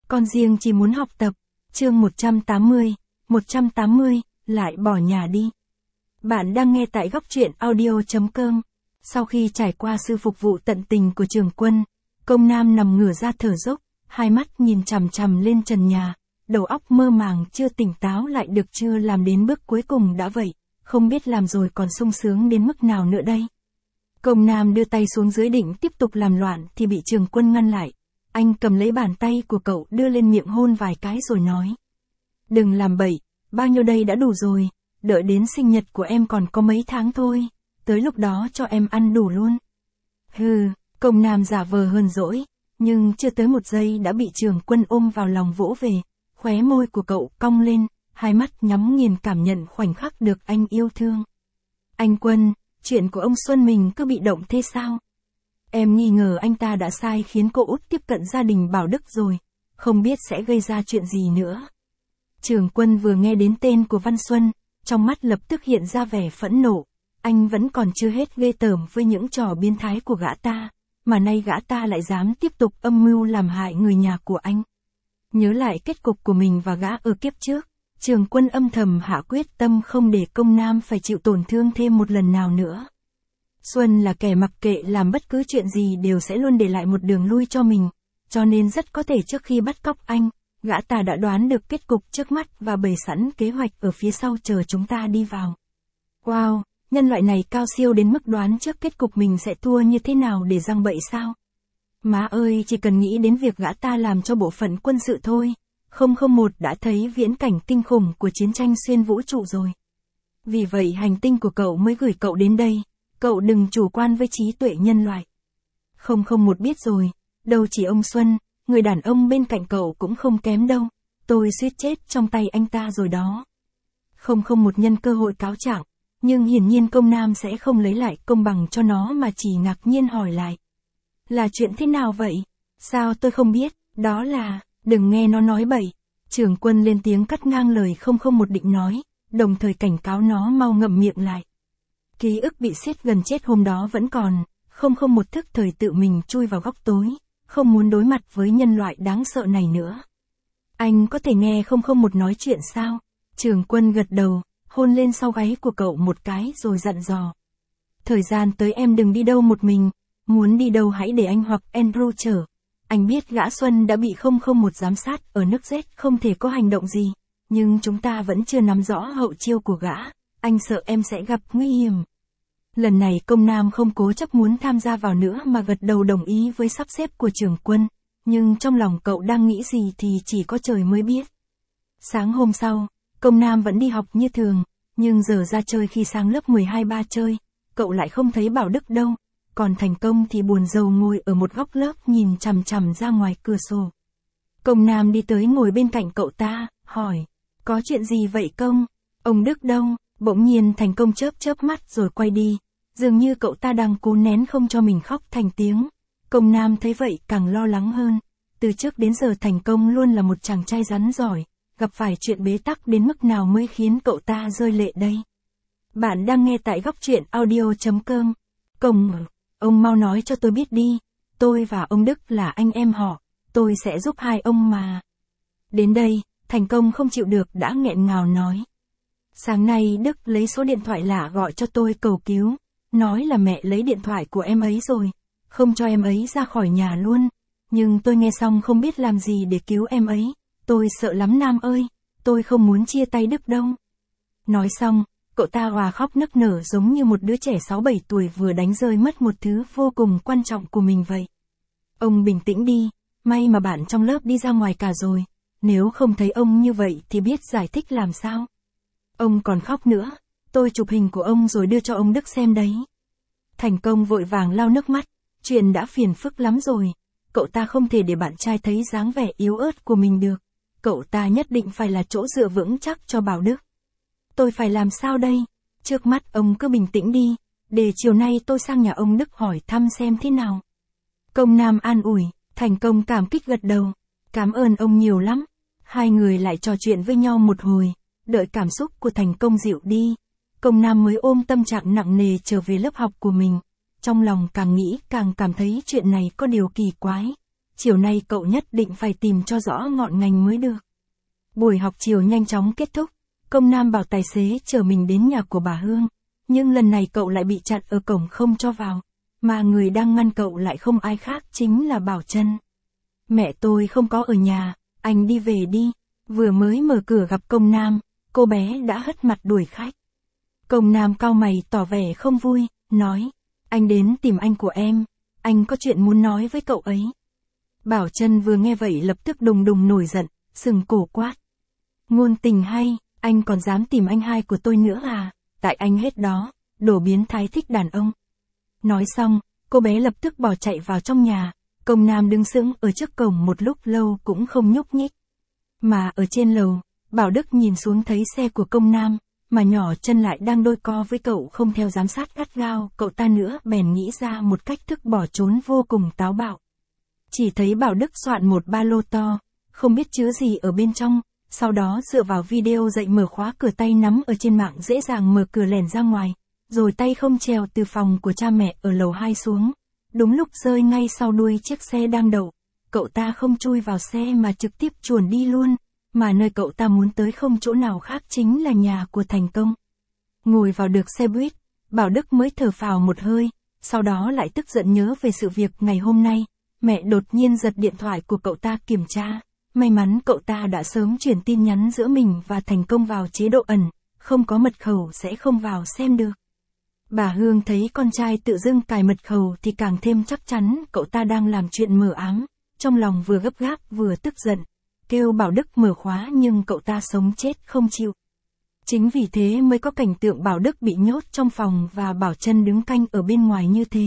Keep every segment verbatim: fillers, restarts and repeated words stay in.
con riêng chỉ muốn học tập. Chương một trăm tám mươi, một trăm tám mươi, lại bỏ nhà đi. Bạn đang nghe tại góc truyện audio chấm com. Sau khi trải qua sự phục vụ tận tình của Trường Quân, Công Nam nằm ngửa ra thở dốc, hai mắt nhìn chằm chằm lên trần nhà, đầu óc mơ màng chưa tỉnh táo lại được chưa làm đến bước cuối cùng đã vậy, không biết làm rồi còn sung sướng đến mức nào nữa đây. Công Nam đưa tay xuống dưới định tiếp tục làm loạn thì bị Trường Quân ngăn lại. Anh cầm lấy bàn tay của cậu đưa lên miệng hôn vài cái rồi nói. Đừng làm bậy, bao nhiêu đây đã đủ rồi, đợi đến sinh nhật của em còn có mấy tháng thôi, tới lúc đó cho em ăn đủ luôn. Hừ, Công Nam giả vờ hờn dỗi, nhưng chưa tới một giây đã bị Trường Quân ôm vào lòng vỗ về, khóe môi của cậu cong lên, hai mắt nhắm nghiền cảm nhận khoảnh khắc được anh yêu thương. Anh Quân, chuyện của ông Xuân mình cứ bị động thế sao? Em nghi ngờ anh ta đã sai khiến cô út tiếp cận gia đình Bảo Đức rồi, không biết sẽ gây ra chuyện gì nữa. Trường Quân vừa nghe đến tên của Văn Xuân, trong mắt lập tức hiện ra vẻ phẫn nộ, anh vẫn còn chưa hết ghê tởm với những trò biến thái của gã ta, mà nay gã ta lại dám tiếp tục âm mưu làm hại người nhà của anh. Nhớ lại kết cục của mình và gã ở kiếp trước, Trường Quân âm thầm hạ quyết tâm không để Công Nam phải chịu tổn thương thêm một lần nào nữa. Xuân là kẻ mặc kệ làm bất cứ chuyện gì đều sẽ luôn để lại một đường lui cho mình, cho nên rất có thể trước khi bắt cóc anh, gã ta đã đoán được kết cục trước mắt và bày sẵn kế hoạch ở phía sau chờ chúng ta đi vào. Wow, nhân loại này cao siêu đến mức đoán trước kết cục mình sẽ thua như thế nào để giăng bậy sao? Má ơi, chỉ cần nghĩ đến việc gã ta làm cho bộ phận quân sự thôi, không không một đã thấy viễn cảnh kinh khủng của chiến tranh xuyên vũ trụ rồi. Vì vậy hành tinh của cậu mới gửi cậu đến đây, cậu đừng chủ quan với trí tuệ nhân loại. Không không một biết rồi, đâu chỉ ông Xuân, người đàn ông bên cạnh cậu cũng không kém đâu, tôi suýt chết trong tay anh ta rồi đó. Không không một nhân cơ hội cáo trạng, nhưng hiển nhiên Công Nam sẽ không lấy lại công bằng cho nó mà chỉ ngạc nhiên hỏi lại. Là chuyện thế nào vậy? Sao tôi không biết, đó là, đừng nghe nó nói bậy. Trường Quân lên tiếng cắt ngang lời không không một định nói, đồng thời cảnh cáo nó mau ngậm miệng lại. Ký ức bị siết gần chết hôm đó vẫn còn, không không một thức thời tự mình chui vào góc tối, không muốn đối mặt với nhân loại đáng sợ này nữa. Anh có thể nghe không không một nói chuyện sao? Trường Quân gật đầu, hôn lên sau gáy của cậu một cái rồi dặn dò. Thời gian tới em đừng đi đâu một mình, muốn đi đâu hãy để anh hoặc Andrew chở. Anh biết gã Xuân đã bị không không một giám sát ở nước Z không thể có hành động gì, nhưng chúng ta vẫn chưa nắm rõ hậu chiêu của gã, anh sợ em sẽ gặp nguy hiểm. Lần này Công Nam không cố chấp muốn tham gia vào nữa mà gật đầu đồng ý với sắp xếp của Trường Quân, nhưng trong lòng cậu đang nghĩ gì thì chỉ có trời mới biết. Sáng hôm sau, Công Nam vẫn đi học như thường, nhưng giờ ra chơi khi sang lớp mười hai ba chơi, cậu lại không thấy Bảo Đức đâu, còn Thành Công thì buồn rầu ngồi ở một góc lớp nhìn chằm chằm ra ngoài cửa sổ. Công Nam đi tới ngồi bên cạnh cậu ta, hỏi, có chuyện gì vậy Công? Ông Đức đâu? Bỗng nhiên Thành Công chớp chớp mắt rồi quay đi, dường như cậu ta đang cố nén không cho mình khóc thành tiếng. Công Nam thấy vậy càng lo lắng hơn, từ trước đến giờ Thành Công luôn là một chàng trai rắn giỏi, gặp phải chuyện bế tắc đến mức nào mới khiến cậu ta rơi lệ đây. Bạn đang nghe tại góc truyện audio chấm com. Công, ông mau nói cho tôi biết đi, tôi và ông Đức là anh em họ, tôi sẽ giúp hai ông mà. Đến đây, Thành Công không chịu được đã nghẹn ngào nói. Sáng nay Đức lấy số điện thoại lạ gọi cho tôi cầu cứu, nói là mẹ lấy điện thoại của em ấy rồi, không cho em ấy ra khỏi nhà luôn, nhưng tôi nghe xong không biết làm gì để cứu em ấy, tôi sợ lắm Nam ơi, tôi không muốn chia tay Đức đâu. Nói xong, cậu ta hòa khóc nức nở giống như một đứa trẻ sáu bảy tuổi vừa đánh rơi mất một thứ vô cùng quan trọng của mình vậy. Ông bình tĩnh đi, may mà bạn trong lớp đi ra ngoài cả rồi, nếu không thấy ông như vậy thì biết giải thích làm sao. Ông còn khóc nữa, tôi chụp hình của ông rồi đưa cho ông Đức xem đấy. Thành Công vội vàng lau nước mắt, chuyện đã phiền phức lắm rồi, cậu ta không thể để bạn trai thấy dáng vẻ yếu ớt của mình được, cậu ta nhất định phải là chỗ dựa vững chắc cho Bảo Đức. Tôi phải làm sao đây? Trước mắt ông cứ bình tĩnh đi, để chiều nay tôi sang nhà ông Đức hỏi thăm xem thế nào. Công Nam an ủi, Thành Công cảm kích gật đầu, cảm ơn ông nhiều lắm. Hai người lại trò chuyện với nhau một hồi, đợi cảm xúc của Thành Công dịu đi, Công Nam mới ôm tâm trạng nặng nề trở về lớp học của mình. Trong lòng càng nghĩ càng cảm thấy chuyện này có điều kỳ quái. chiều nay cậu nhất định phải tìm cho rõ ngọn ngành mới được. Buổi học chiều nhanh chóng kết thúc, Công Nam bảo tài xế chở mình đến nhà của bà Hương, nhưng lần này cậu lại bị chặn ở cổng không cho vào, mà người đang ngăn cậu lại không ai khác chính là Bảo Trân. Mẹ tôi không có ở nhà, anh đi về đi. Vừa mới mở cửa gặp Công Nam, cô bé đã hất mặt đuổi khách. Công Nam cau mày tỏ vẻ không vui, nói, anh đến tìm anh của em, anh có chuyện muốn nói với cậu ấy. Bảo Trân vừa nghe vậy lập tức đùng đùng nổi giận, sừng cổ quát. Ngôn tình hay, anh còn dám tìm anh hai của tôi nữa à, tại anh hết đó, đồ biến thái thích đàn ông. Nói xong, cô bé lập tức bỏ chạy vào trong nhà, Công Nam đứng sững ở trước cổng một lúc lâu cũng không nhúc nhích. Mà ở trên lầu, Bảo Đức nhìn xuống thấy xe của Công Nam, mà nhỏ chân lại đang đôi co với cậu không theo giám sát gắt gao, cậu ta nữa bèn nghĩ ra một cách thức bỏ trốn vô cùng táo bạo. Chỉ thấy Bảo Đức soạn một ba lô to, không biết chứa gì ở bên trong, sau đó dựa vào video dạy mở khóa cửa tay nắm ở trên mạng dễ dàng mở cửa lẻn ra ngoài, rồi tay không trèo từ phòng của cha mẹ ở lầu hai xuống. Đúng lúc rơi ngay sau đuôi chiếc xe đang đậu, cậu ta không chui vào xe mà trực tiếp chuồn đi luôn, mà nơi cậu ta muốn tới không chỗ nào khác chính là nhà của Thành Công. Ngồi vào được xe buýt, Bảo Đức mới thở phào một hơi, sau đó lại tức giận nhớ về sự việc ngày hôm nay, mẹ đột nhiên giật điện thoại của cậu ta kiểm tra, may mắn cậu ta đã sớm chuyển tin nhắn giữa mình và Thành Công vào chế độ ẩn, không có mật khẩu sẽ không vào xem được. Bà Hương thấy con trai tự dưng cài mật khẩu thì càng thêm chắc chắn cậu ta đang làm chuyện mờ ám, trong lòng vừa gấp gáp vừa tức giận, kêu Bảo Đức mở khóa nhưng cậu ta sống chết không chịu. Chính vì thế mới có cảnh tượng Bảo Đức bị nhốt trong phòng và Bảo Trân đứng canh ở bên ngoài như thế.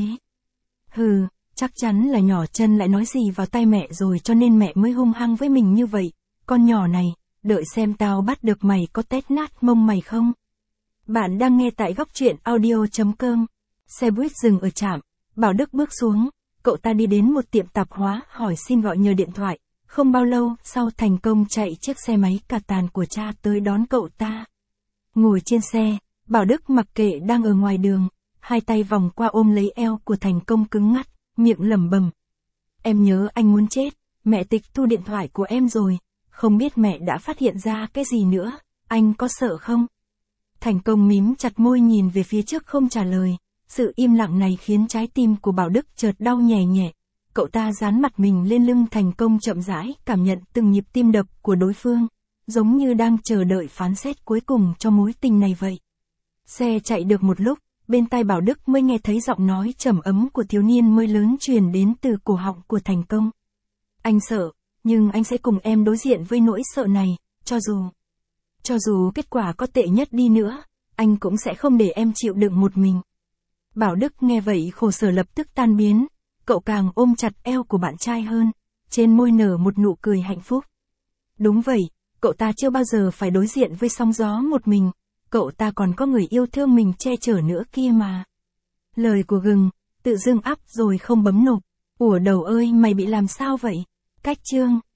Hừ, chắc chắn là nhỏ Trân lại nói gì vào tai mẹ rồi cho nên mẹ mới hung hăng với mình như vậy, con nhỏ này, đợi xem tao bắt được mày có tét nát mông mày không. Bạn đang nghe tại góc truyện audio chấm com. Xe buýt dừng ở trạm, Bảo Đức bước xuống, cậu ta đi đến một tiệm tạp hóa hỏi xin gọi nhờ điện thoại. Không bao lâu sau Thành Công chạy chiếc xe máy cà tàn của cha tới đón cậu ta. Ngồi trên xe, Bảo Đức mặc kệ đang ở ngoài đường, hai tay vòng qua ôm lấy eo của Thành Công cứng ngắt, miệng lẩm bẩm. Em nhớ anh muốn chết, mẹ tịch thu điện thoại của em rồi, không biết mẹ đã phát hiện ra cái gì nữa, anh có sợ không? Thành Công mím chặt môi nhìn về phía trước không trả lời, sự im lặng này khiến trái tim của Bảo Đức chợt đau nhè nhẹ. Cậu ta dán mặt mình lên lưng Thành Công chậm rãi cảm nhận từng nhịp tim đập của đối phương, giống như đang chờ đợi phán xét cuối cùng cho mối tình này vậy. Xe chạy được một lúc, bên tai Bảo Đức mới nghe thấy giọng nói trầm ấm của thiếu niên mới lớn truyền đến từ cổ họng của Thành Công. Anh sợ, nhưng anh sẽ cùng em đối diện với nỗi sợ này, cho dù... Cho dù kết quả có tệ nhất đi nữa, anh cũng sẽ không để em chịu đựng một mình. Bảo Đức nghe vậy khổ sở lập tức tan biến, cậu càng ôm chặt eo của bạn trai hơn, trên môi nở một nụ cười hạnh phúc. Đúng vậy, cậu ta chưa bao giờ phải đối diện với sóng gió một mình, cậu ta còn có người yêu thương mình che chở nữa kia mà. Lời của gừng, tự dưng ắp rồi không bấm nộp, ủa đầu ơi mày bị làm sao vậy? Cách chương.